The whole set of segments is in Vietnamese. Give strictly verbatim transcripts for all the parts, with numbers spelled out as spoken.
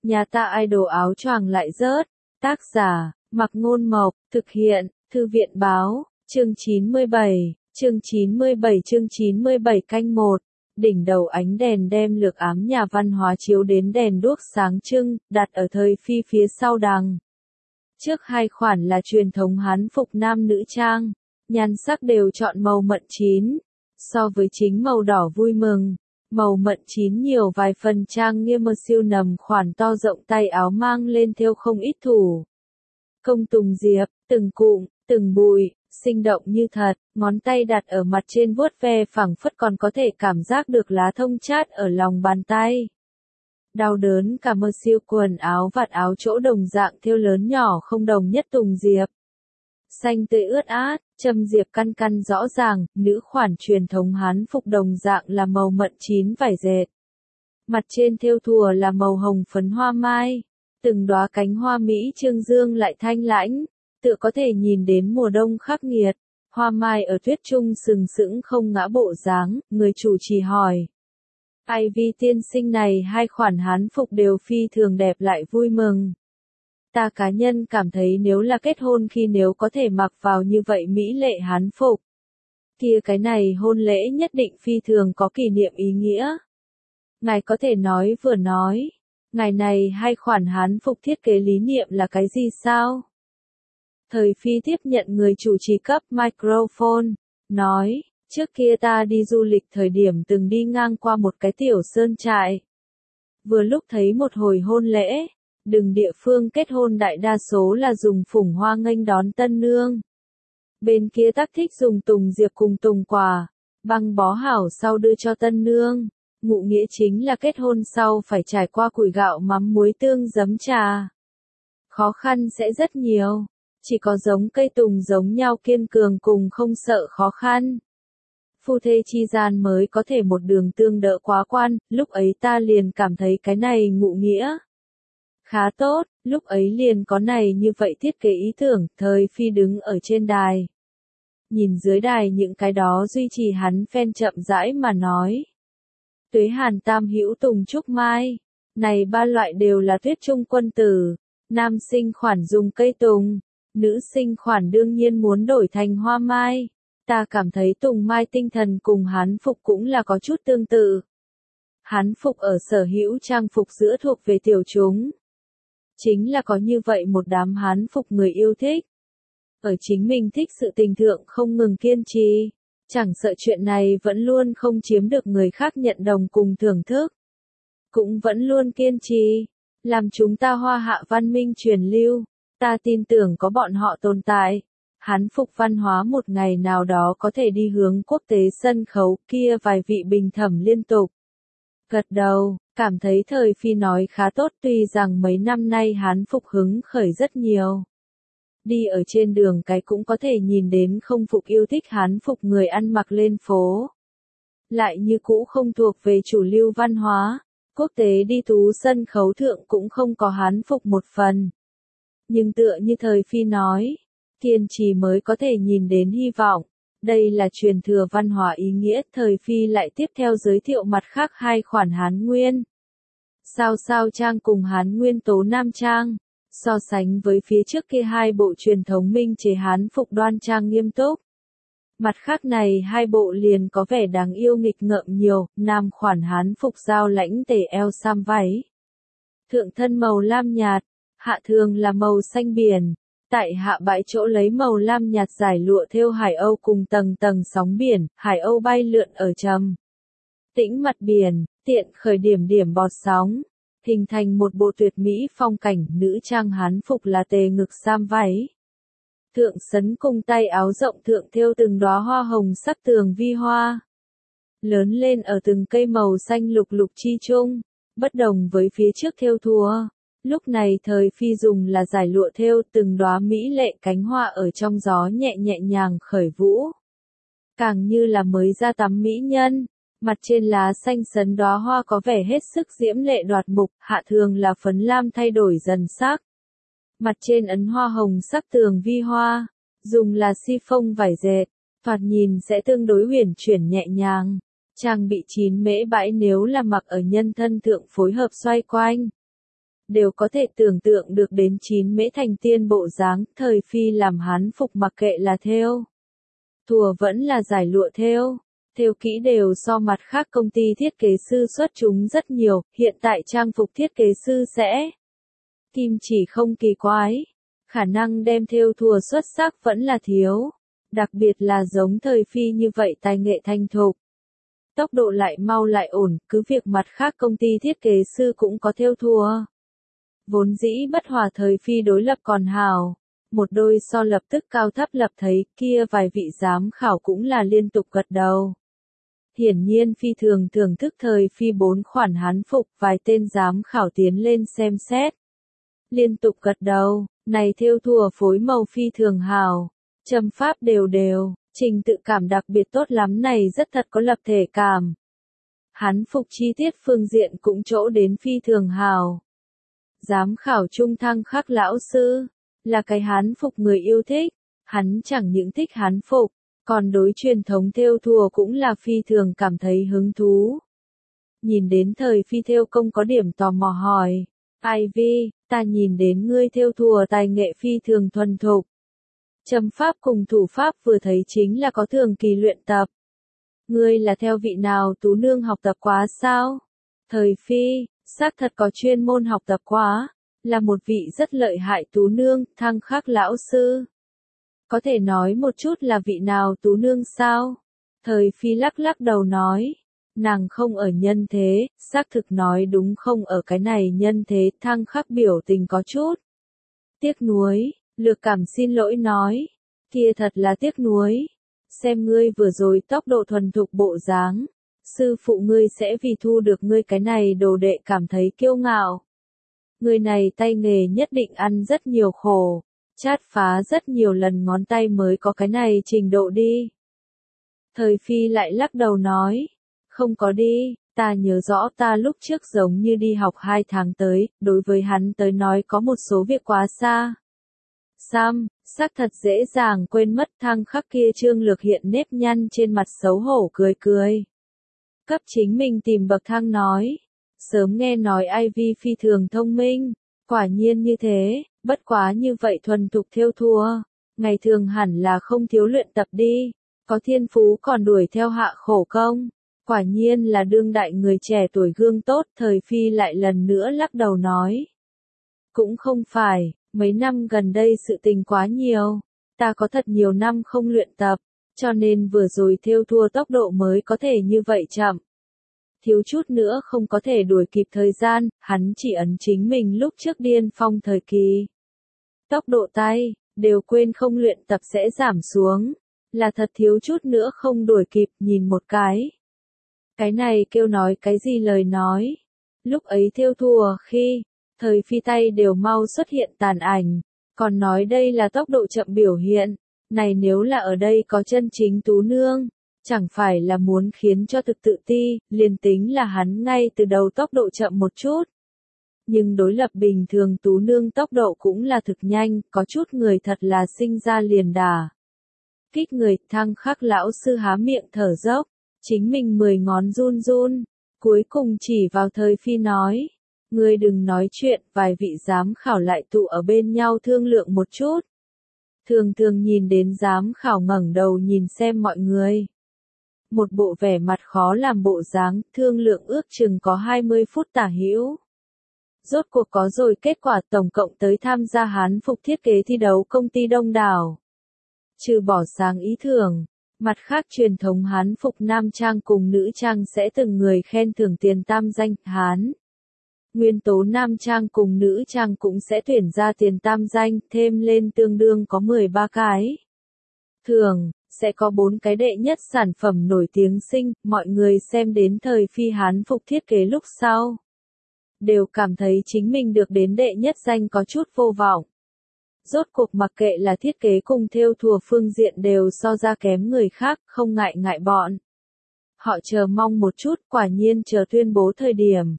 Nhà ta idol áo choàng lại rớt. Tác giả, Mặc Ngôn Mộc, thực hiện, Thư viện Báo, chương chín mươi bảy, chương chín mươi bảy chương chín mươi bảy canh một. Đỉnh đầu ánh đèn đem lược ám nhà văn hóa chiếu đến đèn đuốc sáng trưng, đặt ở thời phi phía sau đằng. Trước hai khoản là truyền thống Hán phục nam nữ trang, nhan sắc đều chọn màu mận chín. So với chính màu đỏ vui mừng, màu mận chín nhiều vài phần trang nghiêm, siêu nầm khoản to rộng tay áo mang lên thêu không ít thủ công tùng diệp, từng cụm, từng bụi, sinh động như thật, ngón tay đặt ở mặt trên vuốt ve phẳng phất còn có thể cảm giác được lá thông chát ở lòng bàn tay. Đau đớn cả mơ siêu quần áo vạt áo chỗ đồng dạng thêu lớn nhỏ không đồng nhất tùng diệp. Xanh tươi ướt át, châm diệp căn căn rõ ràng, nữ khoản truyền thống Hán phục đồng dạng là màu mận chín vải dệt. Mặt trên thêu thùa là màu hồng phấn hoa mai, từng đóa cánh hoa mỹ trương dương lại thanh lãnh, tựa có thể nhìn đến mùa đông khắc nghiệt. Hoa mai ở tuyết trung sừng sững không ngã bộ dáng, người chủ trì hỏi. Ivy tiên sinh này hai khoản Hán phục đều phi thường đẹp lại vui mừng. Ta cá nhân cảm thấy nếu là kết hôn khi nếu có thể mặc vào như vậy mỹ lệ Hán phục, kia cái này hôn lễ nhất định phi thường có kỷ niệm ý nghĩa. Ngài có thể nói vừa nói, ngày này hai khoản Hán phục thiết kế lý niệm là cái gì sao? Thời phi tiếp nhận người chủ trì cấp microphone, nói, trước kia ta đi du lịch thời điểm từng đi ngang qua một cái tiểu sơn trại. Vừa lúc thấy một hồi hôn lễ, đừng địa phương kết hôn đại đa số là dùng phủng hoa nghênh đón tân nương. Bên kia tác thích dùng tùng diệp cùng tùng quả, băng bó hảo sau đưa cho tân nương. Ngụ nghĩa chính là kết hôn sau phải trải qua củi gạo mắm muối tương giấm trà. Khó khăn sẽ rất nhiều, chỉ có giống cây tùng giống nhau kiên cường cùng không sợ khó khăn. Phu thê chi gian mới có thể một đường tương đỡ quá quan, lúc ấy ta liền cảm thấy cái này ngụ nghĩa khá tốt, lúc ấy liền có này như vậy thiết kế ý tưởng, thời phi đứng ở trên đài. Nhìn dưới đài những cái đó duy trì hắn phen chậm rãi mà nói. Tuế hàn tam hữu tùng trúc mai, này ba loại đều là tuyết trung quân tử, nam sinh khoản dùng cây tùng, nữ sinh khoản đương nhiên muốn đổi thành hoa mai. Ta cảm thấy tùng mai tinh thần cùng Hán phục cũng là có chút tương tự. Hán phục ở sở hữu trang phục giữa thuộc về tiểu chúng. Chính là có như vậy một đám Hán phục người yêu thích. Ở chính mình thích sự tình thượng không ngừng kiên trì. Chẳng sợ chuyện này vẫn luôn không chiếm được người khác nhận đồng cùng thưởng thức. Cũng vẫn luôn kiên trì. Làm chúng ta hoa hạ văn minh truyền lưu. Ta tin tưởng có bọn họ tồn tại. Hán phục văn hóa một ngày nào đó có thể đi hướng quốc tế sân khấu, kia vài vị bình thẩm liên tục gật đầu, cảm thấy thời phi nói khá tốt, tuy rằng mấy năm nay Hán phục hứng khởi rất nhiều. Đi ở trên đường cái cũng có thể nhìn đến không phục yêu thích Hán phục người ăn mặc lên phố. Lại như cũ không thuộc về chủ lưu văn hóa, quốc tế đi tú sân khấu thượng cũng không có Hán phục một phần. Nhưng tựa như thời phi nói, kiên trì mới có thể nhìn đến hy vọng. Đây là truyền thừa văn hóa ý nghĩa, thời phi lại tiếp theo giới thiệu mặt khác hai khoản Hán nguyên. Sao sao trang cùng Hán nguyên tố nam trang, so sánh với phía trước kia hai bộ truyền thống minh chế Hán phục đoan trang nghiêm túc. Mặt khác này hai bộ liền có vẻ đáng yêu nghịch ngợm nhiều, nam khoản Hán phục giao lãnh tề eo sam váy. Thượng thân màu lam nhạt, hạ thường là màu xanh biển. Tại hạ bãi chỗ lấy màu lam nhạt giải lụa thêu hải âu cùng tầng tầng sóng biển, hải âu bay lượn ở trầm tĩnh mặt biển, tiện khởi điểm điểm bọt sóng, hình thành một bộ tuyệt mỹ phong cảnh. Nữ trang Hán phục là tề ngực sam váy. Thượng sấn cùng tay áo rộng thượng thêu từng đóa hoa hồng sắc tường vi hoa. Lớn lên ở từng cây màu xanh lục lục chi chung, bất đồng với phía trước thêu thùa. Lúc này thời phi dùng là giải lụa thêu, từng đóa mỹ lệ cánh hoa ở trong gió nhẹ nhẹ nhàng khởi vũ. Càng như là mới ra tắm mỹ nhân, mặt trên lá xanh sấn đóa hoa có vẻ hết sức diễm lệ đoạt mục, hạ thường là phấn lam thay đổi dần sắc. Mặt trên ấn hoa hồng sắc tường vi hoa, dùng là si phông vải dệt, thoạt nhìn sẽ tương đối huyền chuyển nhẹ nhàng. Trang bị chín mễ bãi nếu là mặc ở nhân thân thượng phối hợp xoay quanh. đều có thể tưởng tượng được đến chín mễ thành tiên bộ dáng, thời phi làm hán phục mặc kệ là thêu thùa vẫn là giải lụa thêu, thêu kỹ đều so mặt khác công ty thiết kế sư xuất chúng rất nhiều, hiện tại trang phục thiết kế sư sẽ kim chỉ không kỳ quái, khả năng đem thêu thùa xuất sắc vẫn là thiếu, đặc biệt là giống thời phi như vậy tài nghệ thành thục. Tốc độ lại mau lại ổn, cứ việc mặt khác công ty thiết kế sư cũng có thêu thùa. Vốn dĩ bất hòa thời phi đối lập còn hào, một đôi so lập tức cao thấp lập thấy, kia vài vị giám khảo cũng là liên tục gật đầu. Hiển nhiên phi thường thưởng thức thời phi bốn khoản hán phục, vài tên giám khảo tiến lên xem xét. Liên tục gật đầu, này thêu thùa phối màu phi thường hào, châm pháp đều đều, trình tự cảm đặc biệt tốt lắm, này rất thật có lập thể cảm. Hán phục chi tiết phương diện cũng chỗ đến phi thường hào. Giám khảo Trung Thăng Khắc lão sư, là cái hán phục người yêu thích, hắn chẳng những thích hán phục, còn đối truyền thống thêu thùa cũng là phi thường cảm thấy hứng thú. Nhìn đến thời phi thêu công có điểm tò mò hỏi, Ivy, ta nhìn đến ngươi thêu thùa tài nghệ phi thường thuần thục. Châm pháp cùng thủ pháp vừa thấy chính là có thường kỳ luyện tập. Ngươi là theo vị nào tú nương học tập quá sao? Thời phi, xác thật có chuyên môn học tập quá, là một vị rất lợi hại tú nương, Thăng Khắc lão sư. Có thể nói một chút là vị nào tú nương sao? Thời phi lắc lắc đầu nói, nàng không ở nhân thế, xác thực nói đúng không ở cái này nhân thế, Thăng Khắc biểu tình có chút tiếc nuối, lược cảm xin lỗi nói, kia thật là tiếc nuối, xem ngươi vừa rồi tốc độ thuần thục bộ dáng, sư phụ ngươi sẽ vì thu được ngươi cái này đồ đệ cảm thấy kiêu ngạo. Người này tay nghề nhất định ăn rất nhiều khổ, chát phá rất nhiều lần ngón tay mới có cái này trình độ đi. Thời phi lại lắc đầu nói, không có đi, ta nhớ rõ ta lúc trước giống như đi học hai tháng tới, đối với hắn tới nói có một số việc quá xa. Sam, xác thật dễ dàng quên mất, Thăng Khắc kia trương lược hiện nếp nhăn trên mặt xấu hổ cười cười. Cấp chính mình tìm bậc thang nói, sớm nghe nói Ivy phi thường thông minh, quả nhiên như thế, bất quá như vậy thuần thục thêu thùa, ngày thường hẳn là không thiếu luyện tập đi, có thiên phú còn đuổi theo hạ khổ công, quả nhiên là đương đại người trẻ tuổi gương tốt, thời phi lại lần nữa lắc đầu nói. Cũng không phải, mấy năm gần đây sự tình quá nhiều, ta có thật nhiều năm không luyện tập, cho nên vừa rồi thêu thùa tốc độ mới có thể như vậy chậm. Thiếu chút nữa không có thể đuổi kịp thời gian, hắn chỉ ấn chính mình lúc trước điên phong thời kỳ. Tốc độ tay, đều quên không luyện tập sẽ giảm xuống, là thật thiếu chút nữa không đuổi kịp, nhìn một cái. Cái này kêu nói cái gì lời nói. Lúc ấy thêu thùa khi, thời phi tay đều mau xuất hiện tàn ảnh, còn nói đây là tốc độ chậm biểu hiện, này nếu là ở đây có chân chính tú nương, chẳng phải là muốn khiến cho thực tự ti, liền tính là hắn ngay từ đầu tốc độ chậm một chút. Nhưng đối lập bình thường tú nương tốc độ cũng là thực nhanh, có chút người thật là sinh ra liền đà. Kích người, Thăng Khắc lão sư há miệng thở dốc, chính mình mười ngón run run, cuối cùng chỉ vào thời phi nói. Ngươi đừng nói chuyện, vài vị giám khảo lại tụ ở bên nhau thương lượng một chút. Thường thường nhìn đến giám khảo ngẩng đầu nhìn xem mọi người. Một bộ vẻ mặt khó làm bộ dáng, thương lượng ước chừng có hai mươi phút tả hữu. Rốt cuộc có rồi kết quả, tổng cộng tới tham gia hán phục thiết kế thi đấu công ty đông đảo. Trừ bỏ sáng ý thưởng, mặt khác truyền thống hán phục nam trang cùng nữ trang sẽ từng người khen thưởng tiền tam danh, hán. Nguyên tố nam trang cùng nữ trang cũng sẽ tuyển ra tiền tam danh, thêm lên tương đương có mười ba cái. Thường, sẽ có bốn cái đệ nhất sản phẩm nổi tiếng sinh, mọi người xem đến thời phi hán phục thiết kế lúc sau. Đều cảm thấy chính mình được đến đệ nhất danh có chút vô vọng. Rốt cuộc mặc kệ là thiết kế cùng thêu thùa phương diện đều so ra kém người khác, không ngại ngại bọn. Họ chờ mong một chút, quả nhiên chờ tuyên bố thời điểm.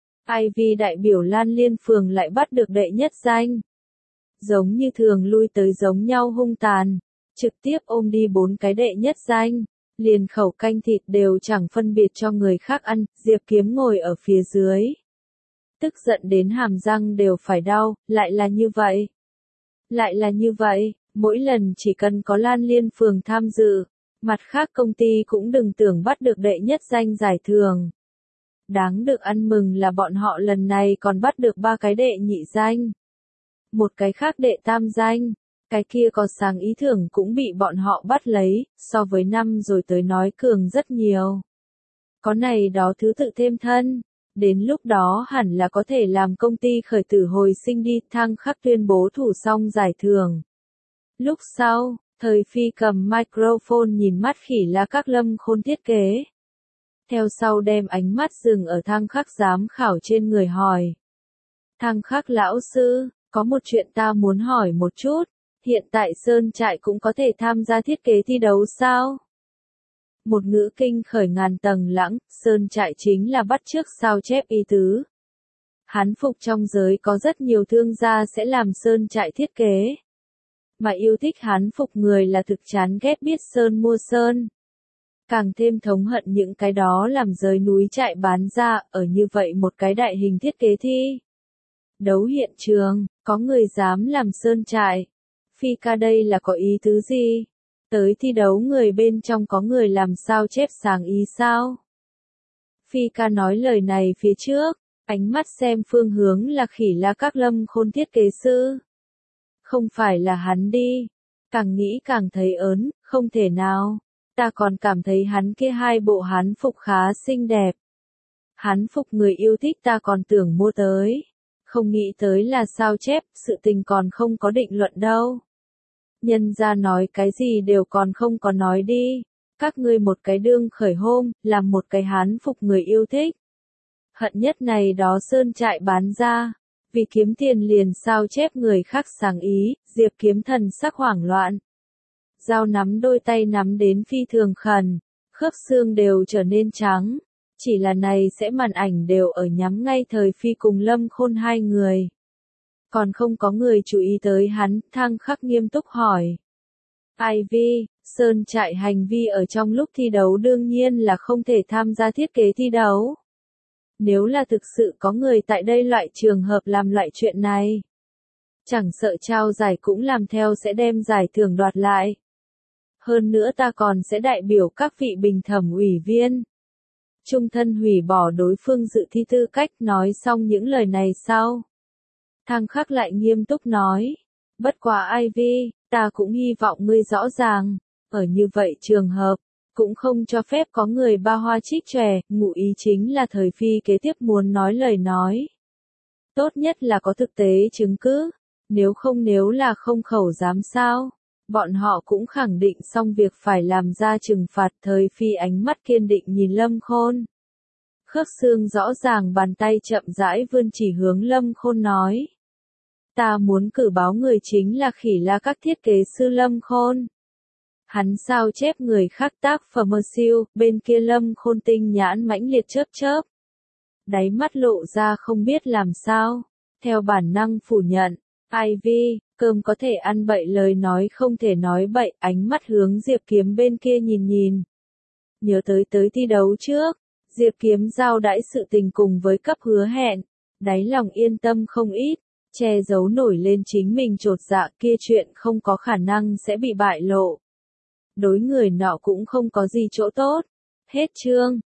Ivy đại biểu Lan Liên phường lại bắt được đệ nhất danh. Giống như thường lui tới giống nhau hung tàn, trực tiếp ôm đi bốn cái đệ nhất danh, liền khẩu canh thịt đều chẳng phân biệt cho người khác ăn, Diệp Kiếm ngồi ở phía dưới. tức giận đến hàm răng đều phải đau, lại là như vậy. Lại là như vậy, mỗi lần chỉ cần có Lan Liên Phường tham dự, mặt khác công ty cũng đừng tưởng bắt được đệ nhất danh giải thưởng. Đáng được ăn mừng là bọn họ lần này còn bắt được ba cái đệ nhị danh. Một cái khác đệ tam danh, cái kia có sáng ý thưởng cũng bị bọn họ bắt lấy, so với năm rồi tới nói cường rất nhiều. Có này đó thứ tự thêm thân, đến lúc đó hẳn là có thể làm công ty khởi tử hồi sinh đi. Thang Khắc tuyên bố thủ xong giải thưởng. Lúc sau, Thời Phi cầm microphone nhìn mắt Khỉ La Các Lâm Khôn thiết kế. Theo sau đem ánh mắt dừng ở Thang Khắc giám khảo trên người hỏi. Thang Khắc lão sư, có một chuyện ta muốn hỏi một chút, hiện tại Sơn Trại cũng có thể tham gia thiết kế thi đấu sao? Một ngữ kinh khởi ngàn tầng lãng, Sơn Trại chính là bắt chước sao chép ý tứ. Hán phục trong giới có rất nhiều thương gia sẽ làm Sơn Trại thiết kế. Mà yêu thích hán phục người là thực chán ghét biết Sơn mua Sơn. Càng thêm thống hận những cái đó làm giới núi trại bán ra, ở như vậy một cái đại hình thiết kế thi. Đấu hiện trường, có người dám làm Sơn Trại. Phi ca đây là có ý tứ gì? Tới thi đấu người bên trong có người làm sao chép sáng ý sao? Phi ca nói lời này phía trước, ánh mắt xem phương hướng là Khỉ La Các Lâm Khôn thiết kế sư. Không phải là hắn đi. Càng nghĩ càng thấy ớn, không thể nào. Ta còn cảm thấy hắn kia hai bộ hán phục khá xinh đẹp. Hán phục người yêu thích ta còn tưởng mua tới. Không nghĩ tới là sao chép, sự tình còn không có định luận đâu. Nhân ra nói cái gì đều còn không có nói đi. Các ngươi một cái đương khởi hôm, làm một cái hán phục người yêu thích. Hận nhất này đó Sơn Trại bán ra. Vì kiếm tiền liền sao chép người khác sáng ý, Diệp Kiếm Thần sắc hoảng loạn. Dao nắm đôi tay nắm đến phi thường khẩn, khớp xương đều trở nên trắng. Chỉ là này sẽ màn ảnh đều ở nhắm ngay Thời Phi cùng Lâm Khôn hai người. Còn không có người chú ý tới hắn, Thang Khắc nghiêm túc hỏi. Ivy, Sơn Trại hành vi ở trong lúc thi đấu đương nhiên là không thể tham gia thiết kế thi đấu. Nếu là thực sự có người tại đây loại trường hợp làm loại chuyện này, chẳng sợ trao giải cũng làm theo sẽ đem giải thưởng đoạt lại. Hơn nữa ta còn sẽ đại biểu các vị bình thẩm ủy viên. Trung thân hủy bỏ đối phương dự thi tư cách. Nói xong những lời này sau. Thang Khắc lại nghiêm túc nói. Bất quá Ivy, ta cũng hy vọng ngươi rõ ràng. Ở như vậy trường hợp, cũng không cho phép có người ba hoa trích chòe. Ngụ ý chính là Thời Phi kế tiếp muốn nói lời nói. Tốt nhất là có thực tế chứng cứ. Nếu không nếu là không khẩu dám sao. Bọn họ cũng khẳng định xong việc phải làm ra trừng phạt. Thời Phi ánh mắt kiên định nhìn Lâm Khôn. Khớp xương rõ ràng bàn tay chậm rãi vươn chỉ hướng Lâm Khôn nói. Ta muốn cử báo người chính là Khỉ La Các thiết kế sư Lâm Khôn. Hắn sao chép người khác tác phẩm siêu, bên kia Lâm Khôn tinh nhãn mãnh liệt chớp chớp. Đáy mắt lộ ra không biết làm sao. Theo bản năng phủ nhận. Ivy, cơm có thể ăn bậy lời nói không thể nói bậy, ánh mắt hướng Diệp Kiếm bên kia nhìn nhìn. Nhớ tới tới thi đấu trước, Diệp Kiếm giao đãi sự tình cùng với cấp hứa hẹn, đáy lòng yên tâm không ít, che giấu nổi lên chính mình trột dạ kia chuyện không có khả năng sẽ bị bại lộ. Đối người nọ cũng không có gì chỗ tốt. Hết chương.